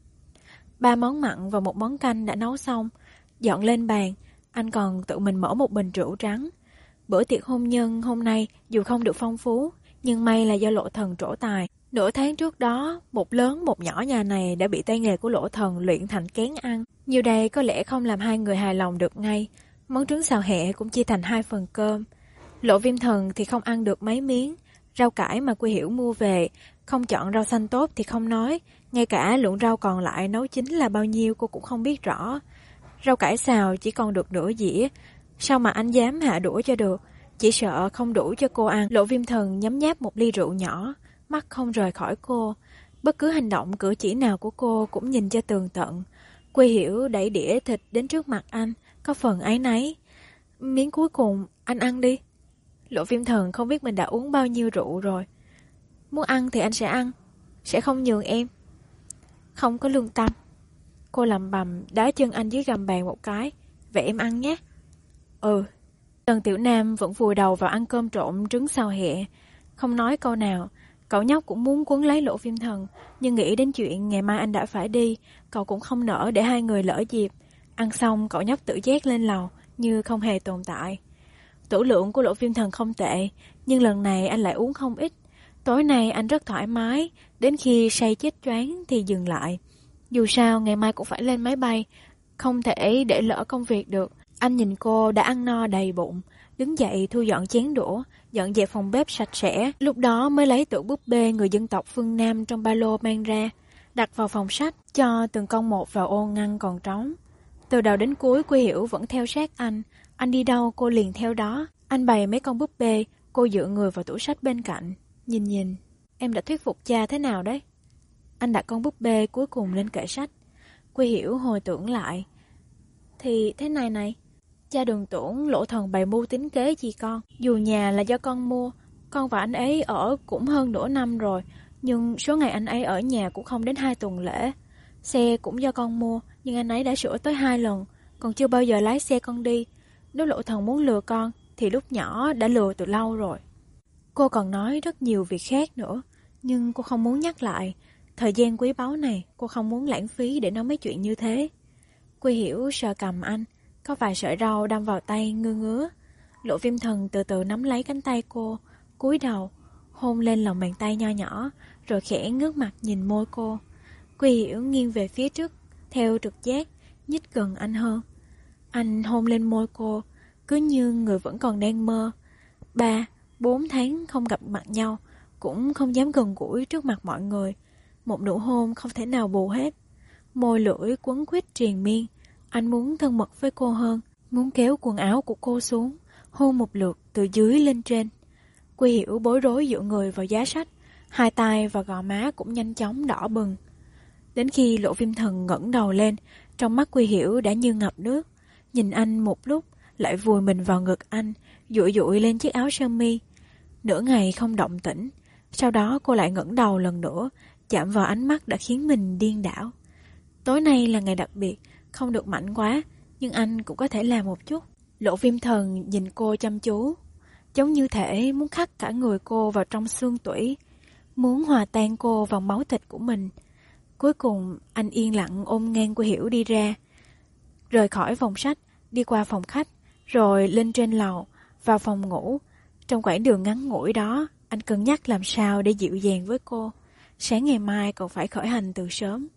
Ba món mặn và một món canh đã nấu xong. Dọn lên bàn, anh còn tự mình mở một bình rượu trắng. Bữa tiệc hôn nhân hôm nay dù không được phong phú, nhưng may là do Lộ Thần trổ tài. Nửa tháng trước đó, một lớn một nhỏ nhà này đã bị tay nghề của Lộ Thần luyện thành kén ăn. Nhiều đây có lẽ không làm hai người hài lòng được ngay. Món trứng xào hẹ cũng chia thành hai phần cơm. Lộ Viêm Thần thì không ăn được mấy miếng. Rau cải mà Quy Hiểu mua về, không chọn rau xanh tốt thì không nói. Ngay cả lượng rau còn lại nấu chín là bao nhiêu cô cũng không biết rõ. Rau cải xào chỉ còn được nửa dĩa. Sao mà anh dám hạ đũa cho được? Chỉ sợ không đủ cho cô ăn. Lộ Viêm Thần nhấm nháp một ly rượu nhỏ, mắt không rời khỏi cô. Bất cứ hành động cử chỉ nào của cô cũng nhìn cho tường tận. Quy Hiểu đẩy đĩa thịt đến trước mặt anh, có phần áy náy. Miếng cuối cùng, anh ăn đi. Lộ Viêm Thần không biết mình đã uống bao nhiêu rượu rồi. Muốn ăn thì anh sẽ ăn, sẽ không nhường em. Không có lương tâm. Cô lầm bầm đá chân anh dưới gầm bàn một cái. Vậy em ăn nhé. Ừ. Tần Tiểu Nam vẫn vùi đầu vào ăn cơm trộn trứng xào hẹ, không nói câu nào. Cậu nhóc cũng muốn quấn lấy Lộ Viêm Thần, nhưng nghĩ đến chuyện ngày mai anh đã phải đi, cậu cũng không nỡ để hai người lỡ dịp. Ăn xong cậu nhóc tự giác lên lầu như không hề tồn tại. Tửu lượng của Lộ Viêm Thần không tệ, nhưng lần này anh lại uống không ít. Tối nay anh rất thoải mái, đến khi say chết choáng thì dừng lại. Dù sao ngày mai cũng phải lên máy bay, không thể để lỡ công việc được. Anh nhìn cô đã ăn no đầy bụng, đứng dậy thu dọn chén đũa, dọn dẹp phòng bếp sạch sẽ. Lúc đó mới lấy tủ búp bê người dân tộc phương Nam trong ba lô mang ra, đặt vào phòng sách, cho từng con một vào ô ngăn còn trống. Từ đầu đến cuối Quy Hiểu vẫn theo sát anh, anh đi đâu cô liền theo đó. Anh bày mấy con búp bê, cô dựa người vào tủ sách bên cạnh, nhìn nhìn. Em đã thuyết phục cha thế nào đấy? Anh đặt con búp bê cuối cùng lên kệ sách. Quy Hiểu hồi tưởng lại. Thì thế này này, cha đừng tưởng Lỗ Thần bày mưu tính kế gì con. Dù nhà là do con mua, con và anh ấy ở cũng hơn nửa năm rồi, nhưng số ngày anh ấy ở nhà cũng không đến hai tuần lễ. Xe cũng do con mua, nhưng anh ấy đã sửa tới hai lần, còn chưa bao giờ lái xe con đi. Nếu Lỗ Thần muốn lừa con, thì lúc nhỏ đã lừa từ lâu rồi. Cô còn nói rất nhiều việc khác nữa, nhưng cô không muốn nhắc lại. Thời gian quý báu này, cô không muốn lãng phí để nói mấy chuyện như thế. Quy Hiểu sờ cầm anh, có vài sợi rau đâm vào tay ngứa ngứa. Lộ Viêm Thần từ từ nắm lấy cánh tay cô, cúi đầu, hôn lên lòng bàn tay nho nhỏ, rồi khẽ ngước mặt nhìn môi cô. Quy Hiểu nghiêng về phía trước, theo trực giác, nhích gần anh hơn. Anh hôn lên môi cô, cứ như người vẫn còn đang mơ. Ba, bốn tháng không gặp mặt nhau, cũng không dám gần gũi trước mặt mọi người. Một nụ hôn không thể nào bù hết. Môi lưỡi quấn quýt triền miên. Anh muốn thân mật với cô hơn, muốn kéo quần áo của cô xuống, hôn một lượt từ dưới lên trên. Quy Hiểu bối rối dựa người vào giá sách, hai tay và gò má cũng nhanh chóng đỏ bừng. Đến khi Lộ Viêm Thần ngẩng đầu lên, trong mắt Quy Hiểu đã như ngập nước. Nhìn anh một lúc, lại vùi mình vào ngực anh, dụi dụi lên chiếc áo sơ mi. Nửa ngày không động tĩnh, sau đó cô lại ngẩng đầu lần nữa, chạm vào ánh mắt đã khiến mình điên đảo. Tối nay là ngày đặc biệt, không được mạnh quá, nhưng anh cũng có thể làm một chút. Lộ Viêm Thần nhìn cô chăm chú, giống như thể muốn khắc cả người cô vào trong xương tủy, muốn hòa tan cô vào máu thịt của mình. Cuối cùng anh yên lặng ôm ngang Quy Hiểu đi ra, rời khỏi phòng sách, đi qua phòng khách, rồi lên trên lầu, vào phòng ngủ. Trong quãng đường ngắn ngủi đó, anh cân nhắc làm sao để dịu dàng với cô. Sáng ngày mai còn phải khởi hành từ sớm.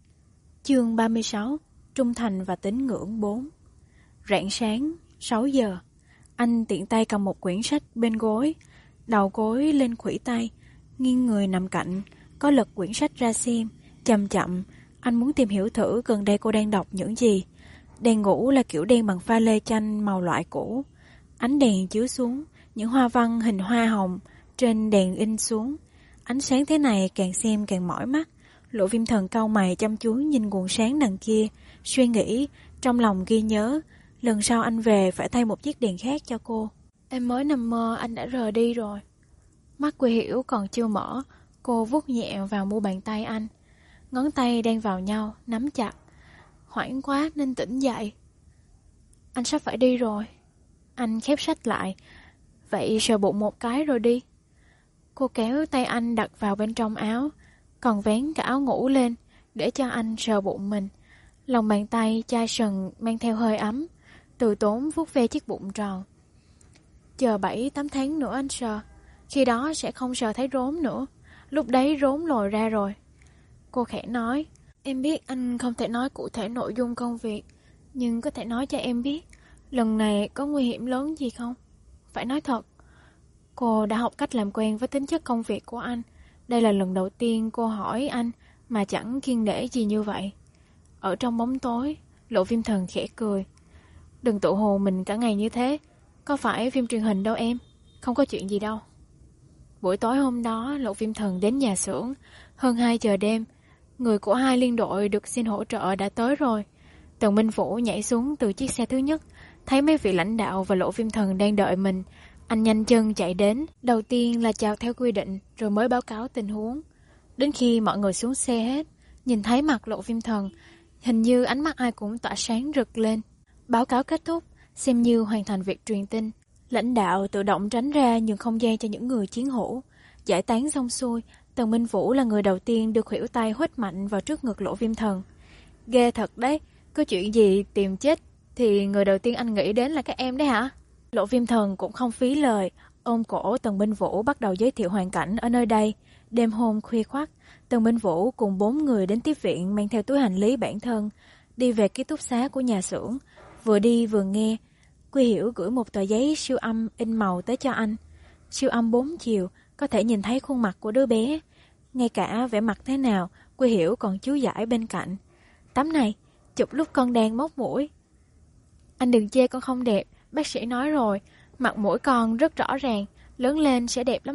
Chương ba mươi sáu, Trung Thành và Tín Ngưỡng bốn. Rạng sáng, sáu giờ, anh tiện tay cầm một quyển sách bên gối, đầu gối lên khuỷu tay, nghiêng người nằm cạnh, có lật quyển sách ra xem. Chậm chậm, anh muốn tìm hiểu thử gần đây cô đang đọc những gì. Đèn ngủ là kiểu đèn bằng pha lê tranh màu loại cũ. Ánh đèn chiếu xuống, những hoa văn hình hoa hồng trên đèn in xuống. Ánh sáng thế này càng xem càng mỏi mắt. Lộ Viêm Thần cau mày chăm chú nhìn nguồn sáng đằng kia, suy nghĩ, trong lòng ghi nhớ, lần sau anh về phải thay một chiếc đèn khác cho cô. Em mới nằm mơ anh đã rời đi rồi. Mắt Quy Hiểu còn chưa mở, cô vuốt nhẹ vào mu bàn tay anh. Ngón tay đang vào nhau, nắm chặt. Hoảng quá nên tỉnh dậy. Anh sắp phải đi rồi. Anh khép sách lại. Vậy sờ bụng một cái rồi đi. Cô kéo tay anh đặt vào bên trong áo, còn vén cả áo ngủ lên để cho anh sờ bụng mình. Lòng bàn tay chai sần mang theo hơi ấm, từ tốn vuốt ve chiếc bụng tròn. Chờ bảy tám tháng nữa anh sờ, khi đó sẽ không sờ thấy rốn nữa. Lúc đấy rốn lồi ra rồi. Cô khẽ nói, em biết anh không thể nói cụ thể nội dung công việc, nhưng có thể nói cho em biết lần này có nguy hiểm lớn gì không? Phải nói thật. Cô đã học cách làm quen với tính chất công việc của anh. Đây là lần đầu tiên cô hỏi anh mà chẳng kiêng nể gì như vậy. Ở trong bóng tối, Lộ Viêm Thần khẽ cười. Đừng tự hồ mình cả ngày như thế. Có phải phim truyền hình đâu em. Không có chuyện gì đâu. Buổi tối hôm đó, Lộ Viêm Thần đến nhà xưởng. Hơn hai giờ đêm, người của hai liên đội được xin hỗ trợ đã tới rồi. Tần Minh Vũ nhảy xuống từ chiếc xe thứ nhất, thấy mấy vị lãnh đạo và Lộ Viêm Thần đang đợi mình. Anh nhanh chân chạy đến, đầu tiên là chào theo quy định, rồi mới báo cáo tình huống. Đến khi mọi người xuống xe hết, nhìn thấy mặt Lộ Viêm Thần, hình như ánh mắt ai cũng tỏa sáng rực lên. Báo cáo kết thúc, xem như hoàn thành việc truyền tin. Lãnh đạo tự động tránh ra nhường không gian cho những người chiến hữu. Giải tán xong xuôi, Tần Minh Vũ là người đầu tiên đưa khuỷu tay huých mạnh vào trước ngực Lộ Viêm Thần. Ghê thật đấy, có chuyện gì tìm chết thì người đầu tiên anh nghĩ đến là các em đấy hả? Lộ Viêm Thần cũng không phí lời, ôm cổ Tần Minh Vũ bắt đầu giới thiệu hoàn cảnh ở nơi đây. Đêm hôm khuya khoắt, Tần Minh Vũ cùng bốn người đến tiếp viện mang theo túi hành lý bản thân, đi về ký túc xá của nhà xưởng. Vừa đi vừa nghe, Quy Hiểu gửi một tờ giấy siêu âm in màu tới cho anh. Siêu âm bốn chiều, có thể nhìn thấy khuôn mặt của đứa bé. Ngay cả vẻ mặt thế nào, Quy Hiểu còn chú giải bên cạnh. Tấm này, chụp lúc con đang móc mũi. Anh đừng chê con không đẹp, bác sĩ nói rồi, mặt mũi con rất rõ ràng, lớn lên sẽ đẹp lắm đấy.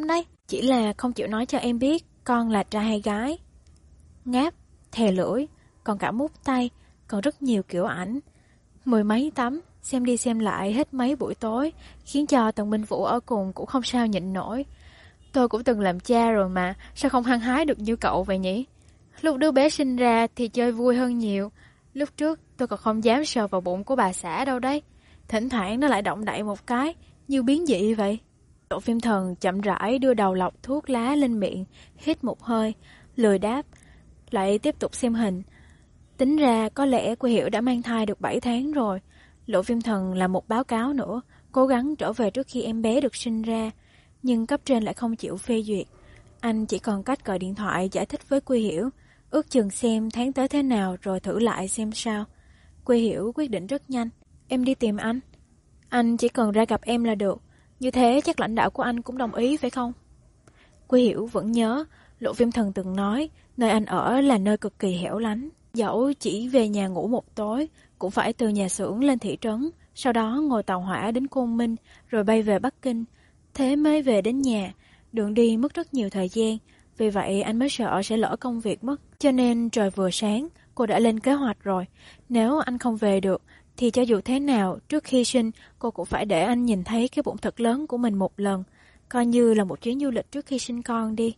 Chỉ là không chịu nói cho em biết con là trai hay gái. Ngáp, thè lưỡi, còn cả mút tay, còn rất nhiều kiểu ảnh. Mười mấy tấm, xem đi xem lại hết mấy buổi tối, khiến cho Tần Minh Vũ ở cùng cũng không sao nhịn nổi. Tôi cũng từng làm cha rồi mà, sao không hăng hái được như cậu vậy nhỉ? Lúc đứa bé sinh ra thì chơi vui hơn nhiều. Lúc trước tôi còn không dám sờ vào bụng của bà xã đâu đấy. Thỉnh thoảng nó lại động đậy một cái, như biến dị vậy. Lộ Phim Thần chậm rãi đưa đầu lọc thuốc lá lên miệng, hít một hơi, lười đáp, lại tiếp tục xem hình. Tính ra có lẽ Quy Hiểu đã mang thai được bảy tháng rồi. Lộ Phim Thần làm một báo cáo nữa, cố gắng trở về trước khi em bé được sinh ra, nhưng cấp trên lại không chịu phê duyệt. Anh chỉ còn cách gọi điện thoại giải thích với Quy Hiểu, ước chừng xem tháng tới thế nào rồi thử lại xem sao. Quy Hiểu quyết định rất nhanh, em đi tìm anh. Anh chỉ cần ra gặp em là được, như thế chắc lãnh đạo của anh cũng đồng ý phải không? Quy Hiểu vẫn nhớ, Lộ Phim Thần từng nói, nơi anh ở là nơi cực kỳ hẻo lánh. Dẫu chỉ về nhà ngủ một tối, cũng phải từ nhà xưởng lên thị trấn, sau đó ngồi tàu hỏa đến Côn Minh, rồi bay về Bắc Kinh. Thế mới về đến nhà, đường đi mất rất nhiều thời gian, vì vậy anh mới sợ sẽ lỡ công việc mất. Cho nên trời vừa sáng, cô đã lên kế hoạch rồi. Nếu anh không về được, thì cho dù thế nào, trước khi sinh, cô cũng phải để anh nhìn thấy cái bụng thật lớn của mình một lần, coi như là một chuyến du lịch trước khi sinh con đi.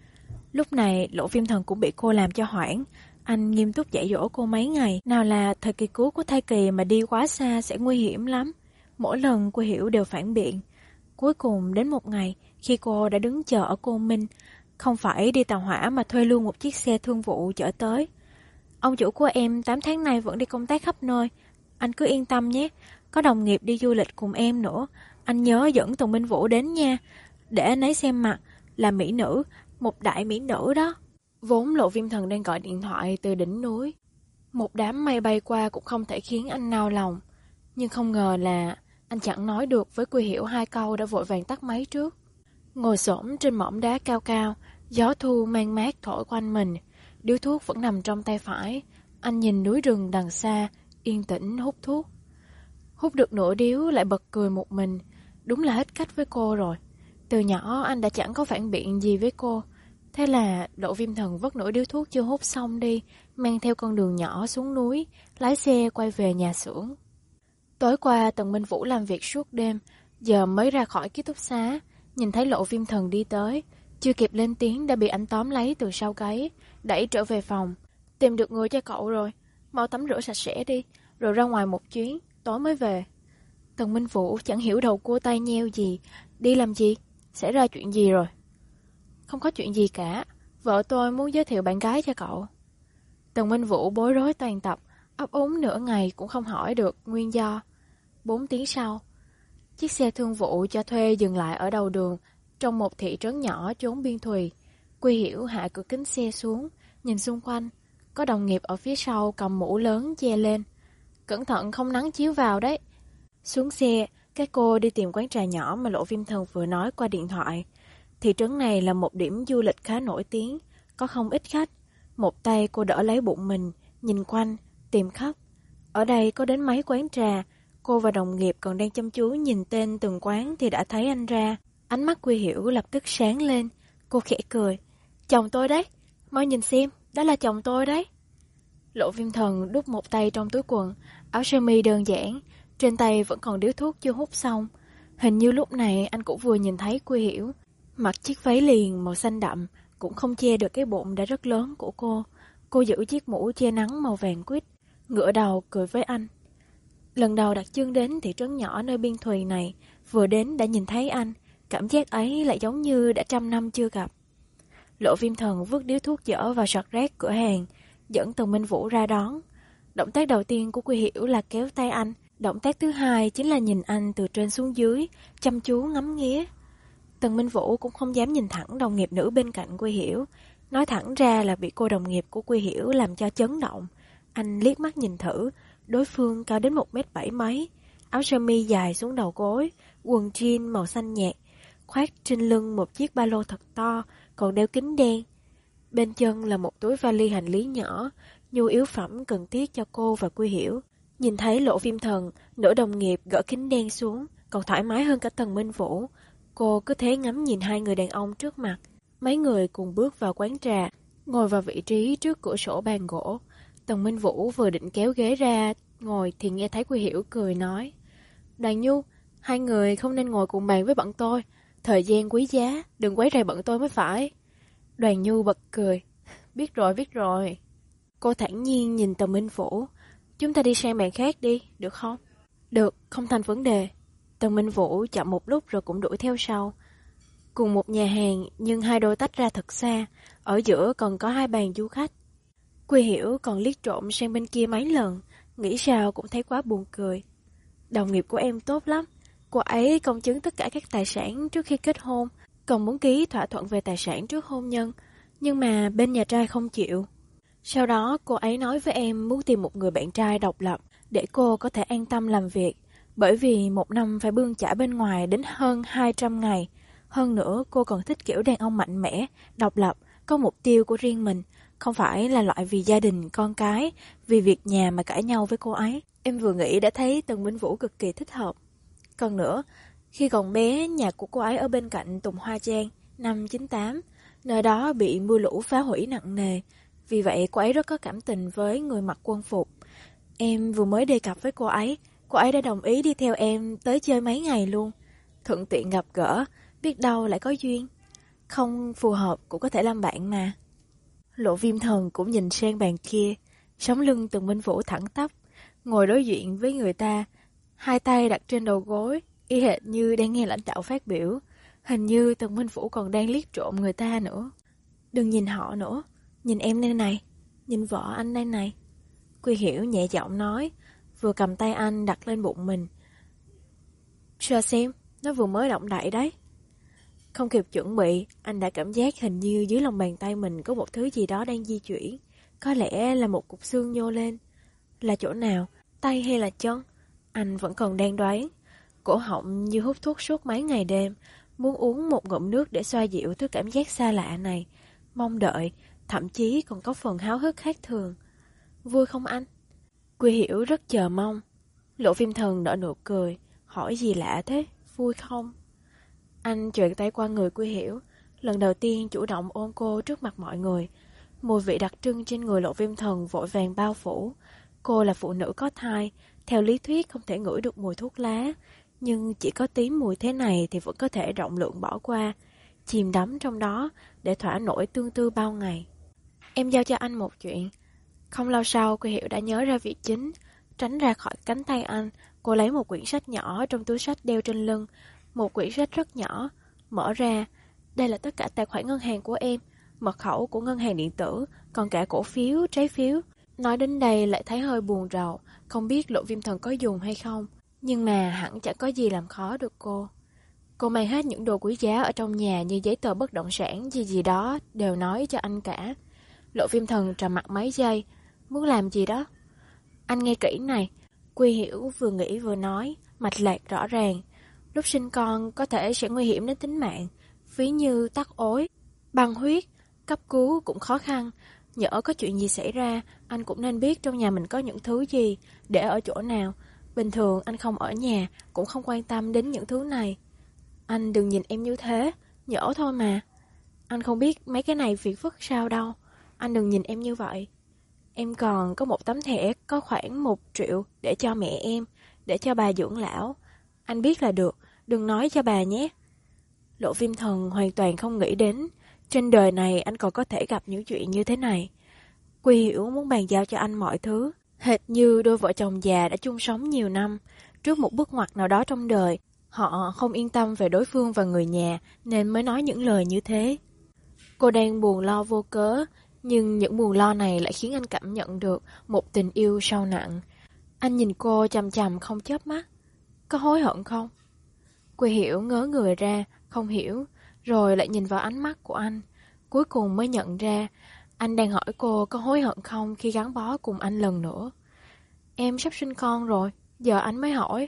Lúc này, Lộ Phim Thần cũng bị cô làm cho hoảng. Anh nghiêm túc dạy dỗ cô mấy ngày, nào là thời kỳ cuối của thai kỳ mà đi quá xa sẽ nguy hiểm lắm. Mỗi lần cô hiểu đều phản biện. Cuối cùng đến một ngày, khi cô đã đứng chờ ở Côn Minh, không phải đi tàu hỏa mà thuê luôn một chiếc xe thương vụ chở tới. Ông chủ của em tám tháng nay vẫn đi công tác khắp nơi. Anh cứ yên tâm nhé, có đồng nghiệp đi du lịch cùng em nữa. Anh nhớ dẫn Tần Minh Vũ đến nha, để anh ấy xem mặt, là mỹ nữ, một đại mỹ nữ đó. Vốn Lộ Phim Thần đang gọi điện thoại từ đỉnh núi. Một đám mây bay qua cũng không thể khiến anh nao lòng. Nhưng không ngờ là anh chẳng nói được với Quy Hiểu hai câu đã vội vàng tắt máy trước. Ngồi xổm trên mỏm đá cao cao, gió thu mang mát thổi quanh mình. Điếu thuốc vẫn nằm trong tay phải. Anh nhìn núi rừng đằng xa, yên tĩnh hút thuốc. Hút được nửa điếu lại bật cười một mình. Đúng là hết cách với cô rồi. Từ nhỏ anh đã chẳng có phản biện gì với cô. Thế là Lộ Phim Thần vất nửa điếu thuốc chưa hút xong đi, mang theo con đường nhỏ xuống núi, lái xe quay về nhà xưởng. Tối qua Tần Minh Vũ làm việc suốt đêm, giờ mới ra khỏi ký túc xá, nhìn thấy Lộ Phim Thần đi tới, chưa kịp lên tiếng đã bị anh tóm lấy từ sau gáy, đẩy trở về phòng. Tìm được người cho cậu rồi, mau tắm rửa sạch sẽ đi, rồi ra ngoài một chuyến, tối mới về. Tần Minh Vũ chẳng hiểu đầu cua tay nheo gì, đi làm gì, xảy ra chuyện gì rồi? Không có chuyện gì cả, vợ tôi muốn giới thiệu bạn gái cho cậu. Tần Minh Vũ bối rối toàn tập, ấp úng nửa ngày cũng không hỏi được nguyên do. Bốn tiếng sau, chiếc xe thương vụ cho thuê dừng lại ở đầu đường, trong một thị trấn nhỏ chốn biên thùy. Quy Hiểu hạ cửa kính xe xuống, nhìn xung quanh, có đồng nghiệp ở phía sau cầm mũ lớn che lên. Cẩn thận không nắng chiếu vào đấy. Xuống xe, các cô đi tìm quán trà nhỏ mà Lộ Phim Thần vừa nói qua điện thoại. Thị trấn này là một điểm du lịch khá nổi tiếng, có không ít khách. Một tay cô đỡ lấy bụng mình, nhìn quanh, tìm khách. Ở đây có đến mấy quán trà, cô và đồng nghiệp còn đang chăm chú nhìn tên từng quán thì đã thấy anh ra. Ánh mắt Quy Hiểu lập tức sáng lên, cô khẽ cười. Chồng tôi đấy, mau nhìn xem, đó là chồng tôi đấy. Lộ Phim Thần đút một tay trong túi quần, áo sơ mi đơn giản, trên tay vẫn còn điếu thuốc chưa hút xong. Hình như lúc này anh cũng vừa nhìn thấy Quy Hiểu. Mặc chiếc váy liền màu xanh đậm cũng không che được cái bụng đã rất lớn của cô. Cô giữ chiếc mũ che nắng màu vàng quýt, ngửa đầu cười với anh. Lần đầu đặt chân đến thị trấn nhỏ nơi biên thùy này, vừa đến đã nhìn thấy anh, cảm giác ấy lại giống như đã trăm năm chưa gặp. Lộ Phim Thần vứt điếu thuốc dở vào sọt rác cửa hàng, dẫn Tần Minh Vũ ra đón. Động tác đầu tiên của Quy Hiểu là kéo tay anh, động tác thứ hai chính là nhìn anh từ trên xuống dưới, chăm chú ngắm nghía. Tần Minh Vũ cũng không dám nhìn thẳng đồng nghiệp nữ bên cạnh Quy Hiểu, nói thẳng ra là bị cô đồng nghiệp của Quy Hiểu làm cho chấn động. Anh liếc mắt nhìn thử, đối phương cao đến một mét bảy mấy, áo sơ mi dài xuống đầu gối, quần jean màu xanh nhạt, khoác trên lưng một chiếc ba lô thật to, còn đeo kính đen. Bên chân là một túi vali hành lý nhỏ, nhu yếu phẩm cần thiết cho cô và Quy Hiểu. Nhìn thấy Lộ Phim Thần, nữ đồng nghiệp gỡ kính đen xuống, còn thoải mái hơn cả Tần Minh Vũ. Cô cứ thế ngắm nhìn hai người đàn ông trước mặt. Mấy người cùng bước vào quán trà, ngồi vào vị trí trước cửa sổ bàn gỗ. Tần Minh Vũ vừa định kéo ghế ra ngồi thì nghe thấy Quy Hiểu cười nói: Đoàn Nhu, hai người không nên ngồi cùng bàn với bọn tôi. Thời gian quý giá, đừng quấy rầy bọn tôi mới phải. Đoàn Nhu bật cười: Biết rồi, biết rồi. Cô thản nhiên nhìn Tần Minh Vũ: Chúng ta đi sang bàn khác đi, được không? Được, không thành vấn đề. Tần Minh Vũ chậm một lúc rồi cũng đuổi theo sau. Cùng một nhà hàng nhưng hai đôi tách ra thật xa, ở giữa còn có hai bàn du khách. Quy Hiểu còn liếc trộm sang bên kia mấy lần, nghĩ sao cũng thấy quá buồn cười. Đồng nghiệp của em tốt lắm, cô ấy công chứng tất cả các tài sản trước khi kết hôn, còn muốn ký thỏa thuận về tài sản trước hôn nhân, nhưng mà bên nhà trai không chịu. Sau đó cô ấy nói với em muốn tìm một người bạn trai độc lập để cô có thể an tâm làm việc, bởi vì một năm phải bươn chải bên ngoài đến hơn hai trăm ngày. Hơn nữa cô còn thích kiểu đàn ông mạnh mẽ, độc lập, có mục tiêu của riêng mình, không phải là loại vì gia đình, con cái, vì việc nhà mà cãi nhau với cô ấy. Em vừa nghĩ đã thấy Tần Minh Vũ cực kỳ thích hợp. Còn nữa, khi còn bé, nhà của cô ấy ở bên cạnh Tùng Hoa Trang, năm chín tám, nơi đó bị mưa lũ phá hủy nặng nề. Vì vậy cô ấy rất có cảm tình với người mặc quân phục. Em vừa mới đề cập với cô ấy, cô ấy đã đồng ý đi theo em tới chơi mấy ngày luôn. Thuận tiện gặp gỡ, biết đâu lại có duyên. Không phù hợp cũng có thể làm bạn mà. Lộ Viêm Thần cũng nhìn sang bàn kia, sống lưng Tần Minh Vũ thẳng tắp, ngồi đối diện với người ta, hai tay đặt trên đầu gối, y hệt như đang nghe lãnh đạo phát biểu. Hình như Tần Minh Vũ còn đang liếc trộm người ta nữa. Đừng nhìn họ nữa, nhìn em đây này, nhìn vợ anh đây này. Quy Hiểu nhẹ giọng nói, vừa cầm tay anh đặt lên bụng mình. Cho xem, nó vừa mới động đậy đấy. Không kịp chuẩn bị, anh đã cảm giác hình như dưới lòng bàn tay mình có một thứ gì đó đang di chuyển. Có lẽ là một cục xương nhô lên. Là chỗ nào? Tay hay là chân? Anh vẫn còn đang đoán. Cổ họng như hút thuốc suốt mấy ngày đêm, muốn uống một ngụm nước để xoa dịu thứ cảm giác xa lạ này. Mong đợi, thậm chí còn có phần háo hức khác thường. Vui không anh? Quy Hiểu rất chờ mong. Lộ Viêm Thần nở nụ cười, hỏi gì lạ thế, vui không? Anh chuyển tay qua người Quy Hiểu, lần đầu tiên chủ động ôm cô trước mặt mọi người. Mùi vị đặc trưng trên người Lộ Viêm Thần vội vàng bao phủ. Cô là phụ nữ có thai, theo lý thuyết không thể ngửi được mùi thuốc lá, nhưng chỉ có tí mùi thế này thì vẫn có thể rộng lượng bỏ qua, chìm đắm trong đó để thỏa nỗi tương tư bao ngày. Em giao cho anh một chuyện. Không lâu sau, Quy Hiểu đã nhớ ra việc chính, tránh ra khỏi cánh tay anh. Cô lấy một quyển sách nhỏ trong túi sách đeo trên lưng, một quyển sách rất nhỏ, mở ra. Đây là tất cả tài khoản ngân hàng của em, mật khẩu của ngân hàng điện tử, còn cả cổ phiếu, trái phiếu. Nói đến đây lại thấy hơi buồn rầu, không biết Lộ Viêm Thần có dùng hay không, nhưng mà hẳn chẳng có gì làm khó được cô. Cô mang hết những đồ quý giá ở trong nhà như giấy tờ bất động sản gì gì đó, đều nói cho anh cả. Lộ Viêm Thần trầm mặt mấy giây, muốn làm gì đó. Anh nghe kỹ này, Quy Hiểu vừa nghĩ vừa nói, mạch lạc rõ ràng. Lúc sinh con có thể sẽ nguy hiểm đến tính mạng, ví như tắc ối, băng huyết, cấp cứu cũng khó khăn. Nhỡ có chuyện gì xảy ra, anh cũng nên biết trong nhà mình có những thứ gì, để ở chỗ nào. Bình thường anh không ở nhà, cũng không quan tâm đến những thứ này. Anh đừng nhìn em như thế, nhỡ thôi mà. Anh không biết mấy cái này phiền phức sao đâu. Anh đừng nhìn em như vậy. Em còn có một tấm thẻ có khoảng một triệu để cho mẹ em, để cho bà dưỡng lão. Anh biết là được, đừng nói cho bà nhé. Lộ Viêm Thần hoàn toàn không nghĩ đến trên đời này anh còn có thể gặp những chuyện như thế này. Quy Hiểu muốn bàn giao cho anh mọi thứ, hệt như đôi vợ chồng già đã chung sống nhiều năm. Trước một bước ngoặt nào đó trong đời, họ không yên tâm về đối phương và người nhà nên mới nói những lời như thế. Cô đang buồn lo vô cớ, nhưng những buồn lo này lại khiến anh cảm nhận được một tình yêu sâu nặng. Anh nhìn cô chằm chằm không chớp mắt. Có hối hận không? Quy Hiểu ngớ người ra, không hiểu, rồi lại nhìn vào ánh mắt của anh. Cuối cùng mới nhận ra, anh đang hỏi cô có hối hận không khi gắn bó cùng anh lần nữa. Em sắp sinh con rồi, giờ anh mới hỏi.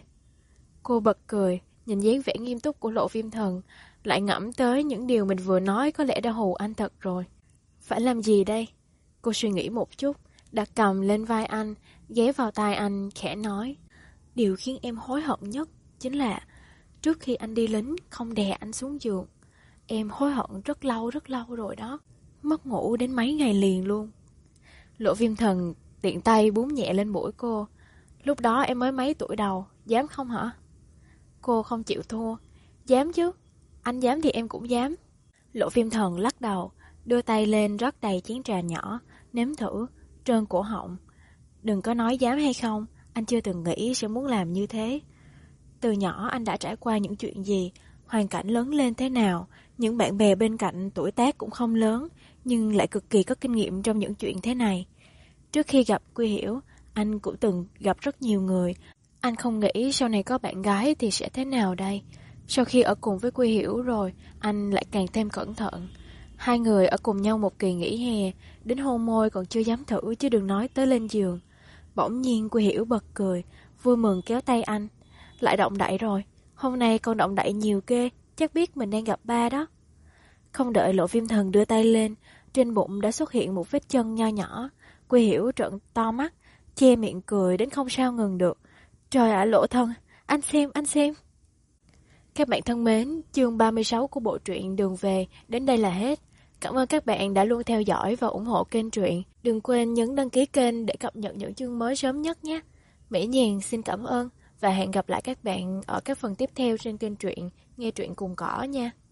Cô bật cười, nhìn dáng vẻ nghiêm túc của Lộ Viêm Thần, lại ngẫm tới những điều mình vừa nói có lẽ đã hù anh thật rồi. Phải làm gì đây? Cô suy nghĩ một chút, đặt cầm lên vai anh, ghé vào tai anh, khẽ nói. Điều khiến em hối hận nhất chính là trước khi anh đi lính không đè anh xuống giường. Em hối hận rất lâu rất lâu rồi đó. Mất ngủ đến mấy ngày liền luôn. Lộ Viêm Thần tiện tay búng nhẹ lên mũi cô. Lúc đó em mới mấy tuổi đầu, dám không hả? Cô không chịu thua. Dám chứ, anh dám thì em cũng dám. Lộ Viêm Thần lắc đầu, đưa tay lên rót đầy chén trà nhỏ, nếm thử, trơn cổ họng. Đừng có nói dám hay không, anh chưa từng nghĩ sẽ muốn làm như thế. Từ nhỏ anh đã trải qua những chuyện gì, hoàn cảnh lớn lên thế nào, những bạn bè bên cạnh tuổi tác cũng không lớn, nhưng lại cực kỳ có kinh nghiệm trong những chuyện thế này. Trước khi gặp Quy Hiểu, anh cũng từng gặp rất nhiều người. Anh không nghĩ sau này có bạn gái thì sẽ thế nào đây. Sau khi ở cùng với Quy Hiểu rồi, anh lại càng thêm cẩn thận. Hai người ở cùng nhau một kỳ nghỉ hè, đến hôn môi còn chưa dám thử chứ đừng nói tới lên giường. Bỗng nhiên Quy Hiểu bật cười, vui mừng kéo tay anh. Lại động đậy rồi, hôm nay con động đậy nhiều ghê, chắc biết mình đang gặp ba đó. Không đợi Lộ Viêm Thần đưa tay lên, trên bụng đã xuất hiện một vết chân nho nhỏ. Quy Hiểu trợn to mắt, che miệng cười đến không sao ngừng được. Trời ạ Lộ Thần, anh xem, anh xem. Các bạn thân mến, chương ba mươi sáu của bộ truyện Đường Về đến đây là hết. Cảm ơn các bạn đã luôn theo dõi và ủng hộ kênh truyện. Đừng quên nhấn đăng ký kênh để cập nhật những chương mới sớm nhất nhé. Mỹ Nhàn xin cảm ơn và hẹn gặp lại các bạn ở các phần tiếp theo trên kênh truyện Nghe Truyện Cùng Cỏ nha.